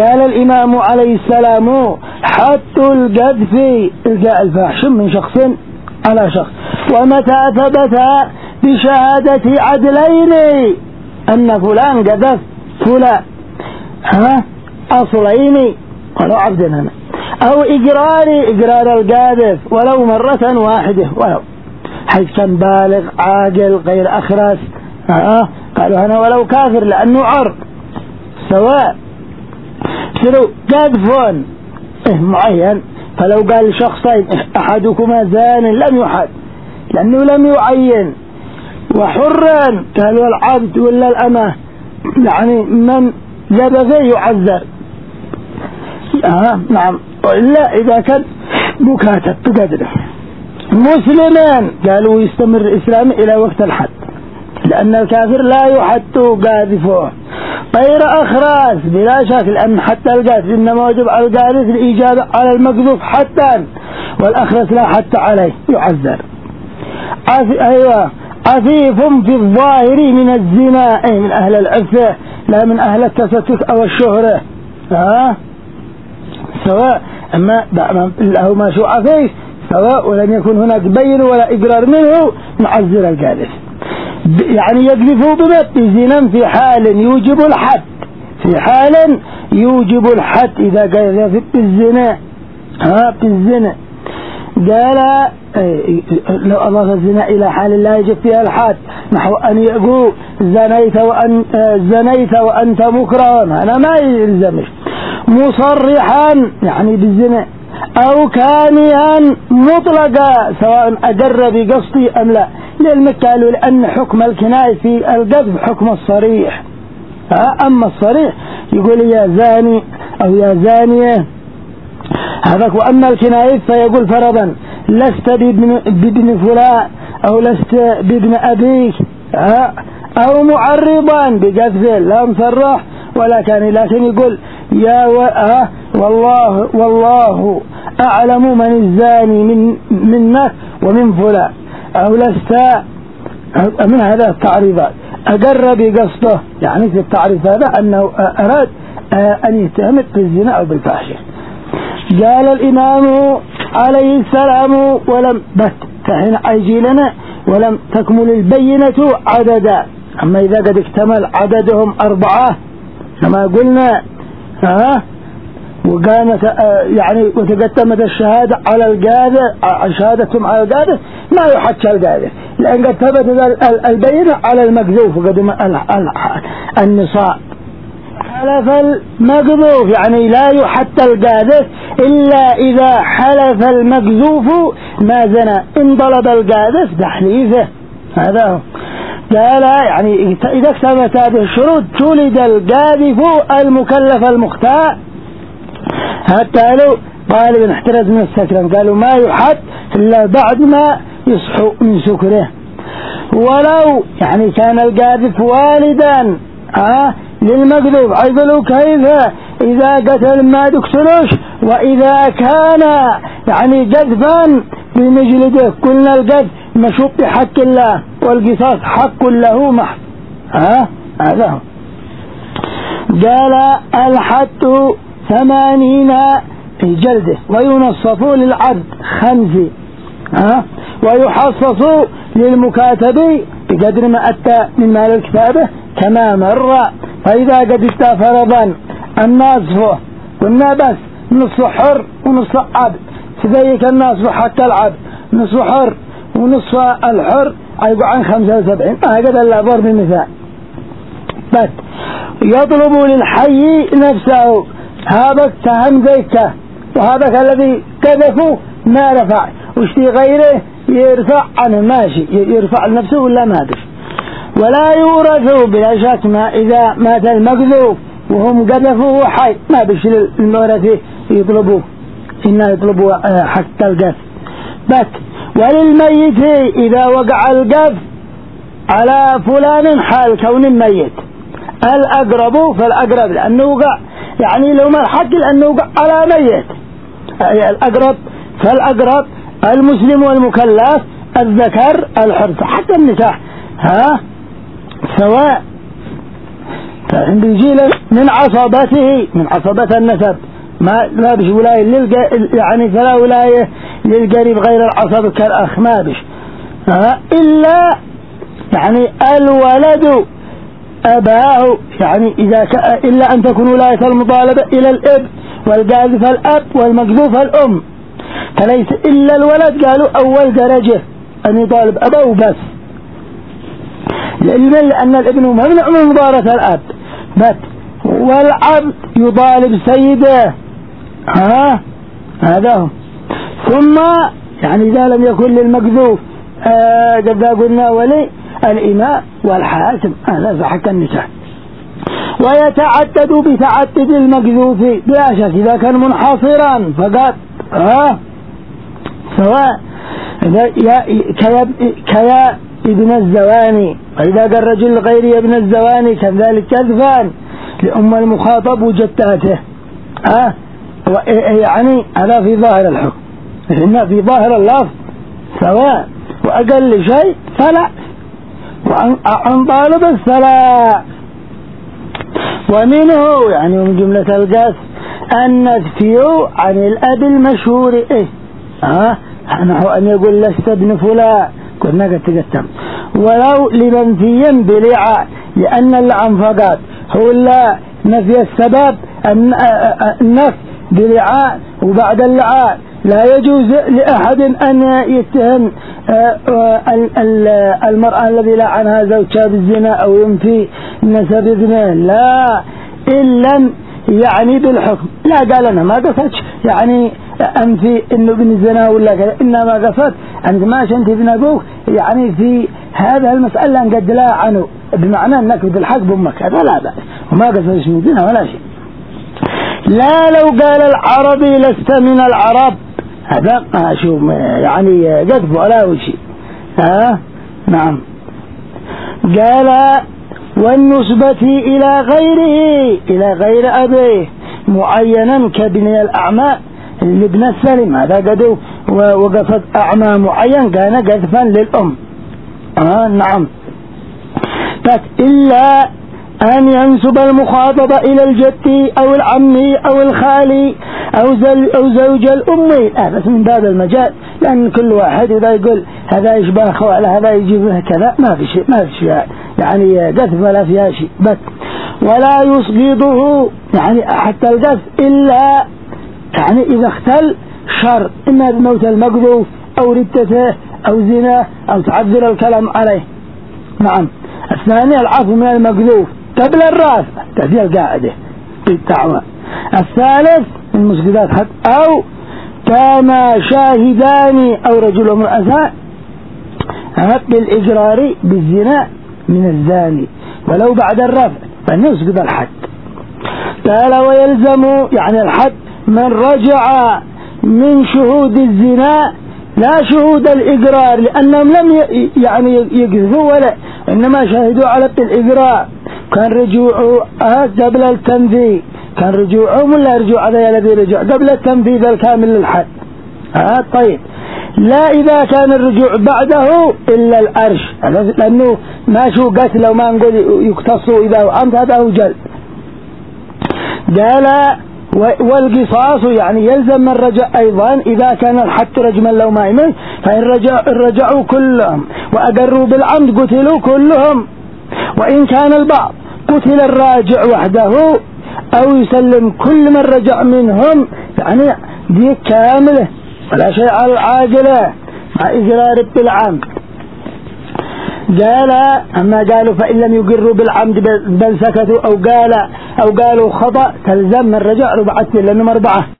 قال الإمام عليه السلام حد القذف إلقاء الفاحش من شخص على شخص، ومتى ثبت بشهادة عدلين أن فلان قذف فلان أصلين ولو عبدنا، أو إقرار القاذف ولو مرة واحدة، ولو حيث كان بالغ عاقل غير أخرس، قالوا أنا ولو كافر لأنه عرق سواء. سلو قذف معين، فلو قال شخصين أحدكما زان لم يحد لأنه لم يعين، وحرا قالوا العبد ولا الأمة، يعني من لبث يعذر. نعم، وإلا إذا كان مكاتب بقدره. مسلمان قالوا يستمر إسلامه إلى وقت الحد، لأن الكافر لا يحد قاذفه. غير أخراس بلا شك، لأن حتى القاذف إنما وجب على القاذف الإجابة على المقذوف حتى، والأخرس لا حتى عليه يعذر. عفيف في الظاهر من الزنا، أي من أهل العفة لا من أهل التستت أو الشهرة، سواء. أما له ما شو عفيف سواء، ولم يكن هناك بين ولا إقرار منه معذر القاذف. يعني يقذفه بمثل زنا في حال يوجب الحد، في حال يوجب الحد إذا قذف بالزنا بالزنا. قال لو أضاف الزنا إلى حال لا يجب فيها الحد، نحو أن يقول زنيت وأنت مكره، أنا ما يلزمش. مصرحا يعني بالزنا، أو كانيا مطلقا سواء أقر بقصدي أم لا، للمثال لأن حكم الكناية في القذف حكم الصريح. أما الصريح يقول يا زاني أو يا زانية هذا. وأما الكناية فيقول فرضا لست بابن فلان أو لست بابن أبيك، أو معرضا بقذف لا مصرح ولا كان، لكن يقول يا والله أعلم من الزاني منك ومن فلان، أو لست من هذا التعريضات. أقر بقصده يعني في التعريف هذا أنه أراد أن يتهم بالزنا أو بالفاحشة. قال الإمام عليه السلام ولم فحين يجي لنا ولم تكمل البينة عددا. أما إذا قد اكتمل عددهم 4 كما قلنا وقامت يعني وتقدمت الشهادة على القاذف، شهادتهم على القاذف ما يحكى القاذف، لأن قد ثبت البينة على المقذوف وقدم النصاب. حلف المقذوف يعني لا يحتى القاذف إلا إذا حلف المقذوف ما زنى، إن طلب القاذف تحليفه. هذا هو. قال يعني إذا اكتملت هذه الشروط تولد القاذف المكلف المختار. حتى لو قال احترز من السكران قالوا ما يحد إلا بعد ما يصحو من سكره. ولو يعني كان القاذف والدا للمقذوف عيقلوا كيف إذا قتل ما تقتلوش، وإذا كان يعني قذفا بمجلده قلنا القذف مشوط بحق الله والقصاص حق له محض. هذا هو. قال الحد 80 جلده، وينصف للعبد 5 ويحصص للمكاتب بقدر ما أتى من مال الكتابة كما مر. فإذا قد اتى فرضا النصف قلنا بس نصف حر ونصف عبد، فذلك النصف حتى العبد نصف حر ونصف الحر يقع عن 75. هكذا الأعبار بالمثال. بس يطلب للحي نفسه، هذا تهم زيك وهذا الذي كذفه ما رفع، واشتي غيره يرفع عنه ماشي، يرفع لنفسه ولا ما أدري. ولا يورث بلا شك ما إذا مات المقذوف وهم قذفوه حي ما بيش المورث يطلبوه، إنه يطلبوا حتى القذف. بس وللميت إذا وقع القذف على فلان حال كون ميت الأقرب فالأقرب، لأنه وقع يعني لو ما الحق لأنه وقع على ميت، الأقرب فالأقرب المسلم والمكلف الذكر الحر حتى النساء سواء. فالحين بيجي له من عصبته، من عصبة النسب، ما بش ولاية يعني فلا ولاية للقريب غير العصب كالأخ، ما بش إلا يعني الولد أباه، يعني إلا أن تكون ولاية المطالبة إلى الأب والقاذف الأب والمقذوف الأم، فليس إلا الولد قالوا أول درجة أن يطالب أباه بس، لأن الابن ممنوع من مباراة الأب بس، والعبد يطالب سيده هذا هم. ثم يعني إذا لم يكن للمقذوف قد قلنا ولي الإماء والحاكم، هذا في حق النكاح. ويتعدد بتعدد المقذوف بلا شك إذا كان منحصرا فقط سواء كيا ابن الزواني، وإذا قال الرجل غير ابن الزواني كذلك كذفان لأم المخاطب وجدته يعني هذا في ظاهر الحكم، إن في ظاهر اللفظ سواء، وأقل شيء فلا، وعن طالب الصلاة. ومنه يعني من جملة القاس النفي عن الأب المشهور نحو أن يقول لست ابن فلان، قلنا قد تقسم، ولو لمنفيا بلعاء، لأن اللعن فقط هو لا نفي السبب، النفي بلعاء، وبعد اللعاء لا يجوز لأحد أن يتهم المرأة الذي لعنها زوجها بالزنا أو ينفي نسب ابنه، لا إلا يعني بالحكم، لا قال أنا ما قصدش يعني أنفي إنه ابن الزنا ولا كذا، إنما قصد أنت ما شنت ابن أبوك، يعني في هذا المسألة قد لا عنه بمعنى أنك بالحق بأمك، هذا لا بأس، وما قصدش من الزنا ولا شيء. لا لو قال العربي لست من العرب، هذا شوف يعني قذف ولا شيء نعم. قال والنسبة إلى غير أبيه معينا كبني الأعمى لابن السلم، هذا قد وقفت أعمى معين كان قذفا للأم نعم. إلا أن ينسب المخاطبة إلى الجد أو العمي أو الخالي أو زوج الأم، بس من باب المجال، لأن كل واحد إذا يقول هذا يشبه خوال هذا يجيب له كذا ما في شيء يعني قذف ولا فيها شيء بس. ولا يسقطه يعني حتى القذف إلا يعني إذا اختل شر، إما بموت المقذوف أو ردته أو زنا أو تعذر الكلام عليه نعم. الثاني العفو من المقذوف قبل الرأس تهدي القاعدة بالتعوى. الثالث المسجدات حق أو كما شاهدان أو رجل وامرأة بالإجرار بالزنا من الزاني ولو بعد الرفع فنسجد الحد. قال ويلزم يعني الحد من رجع من شهود الزنا لا شهود الإقرار، لأنهم لم يعني يقذفوا ولا إنما شاهدوا على الإقرار، كان رجوعه قبل التنفيذ، كان رجوعهم ولا رجوع هذا الذي رجع قبل التنفيذ الكامل للحد طيب. لا إذا كان الرجوع بعده إلا الأرش، لأنه ما شو قتل وما نقول يقتصوا إذا وعمت هذا هو جلد. قال والقصاص يعني يلزم من رجع أيضا إذا كان الحد رجما لو ما يمن، فإن رجعوا كلهم وأقروا بالعمد قتلوا كلهم، وإن كان البعض قتل الراجع وحده أو يسلم كل من رجع منهم، يعني دي كاملة ولا شيء على العاجلة مع إقرار بالعمد. قال أما قالوا فإن لم يقروا بالعمد بل سكتوا أو قالوا خطأ تلزم من رجع ربعة لأنهم 4.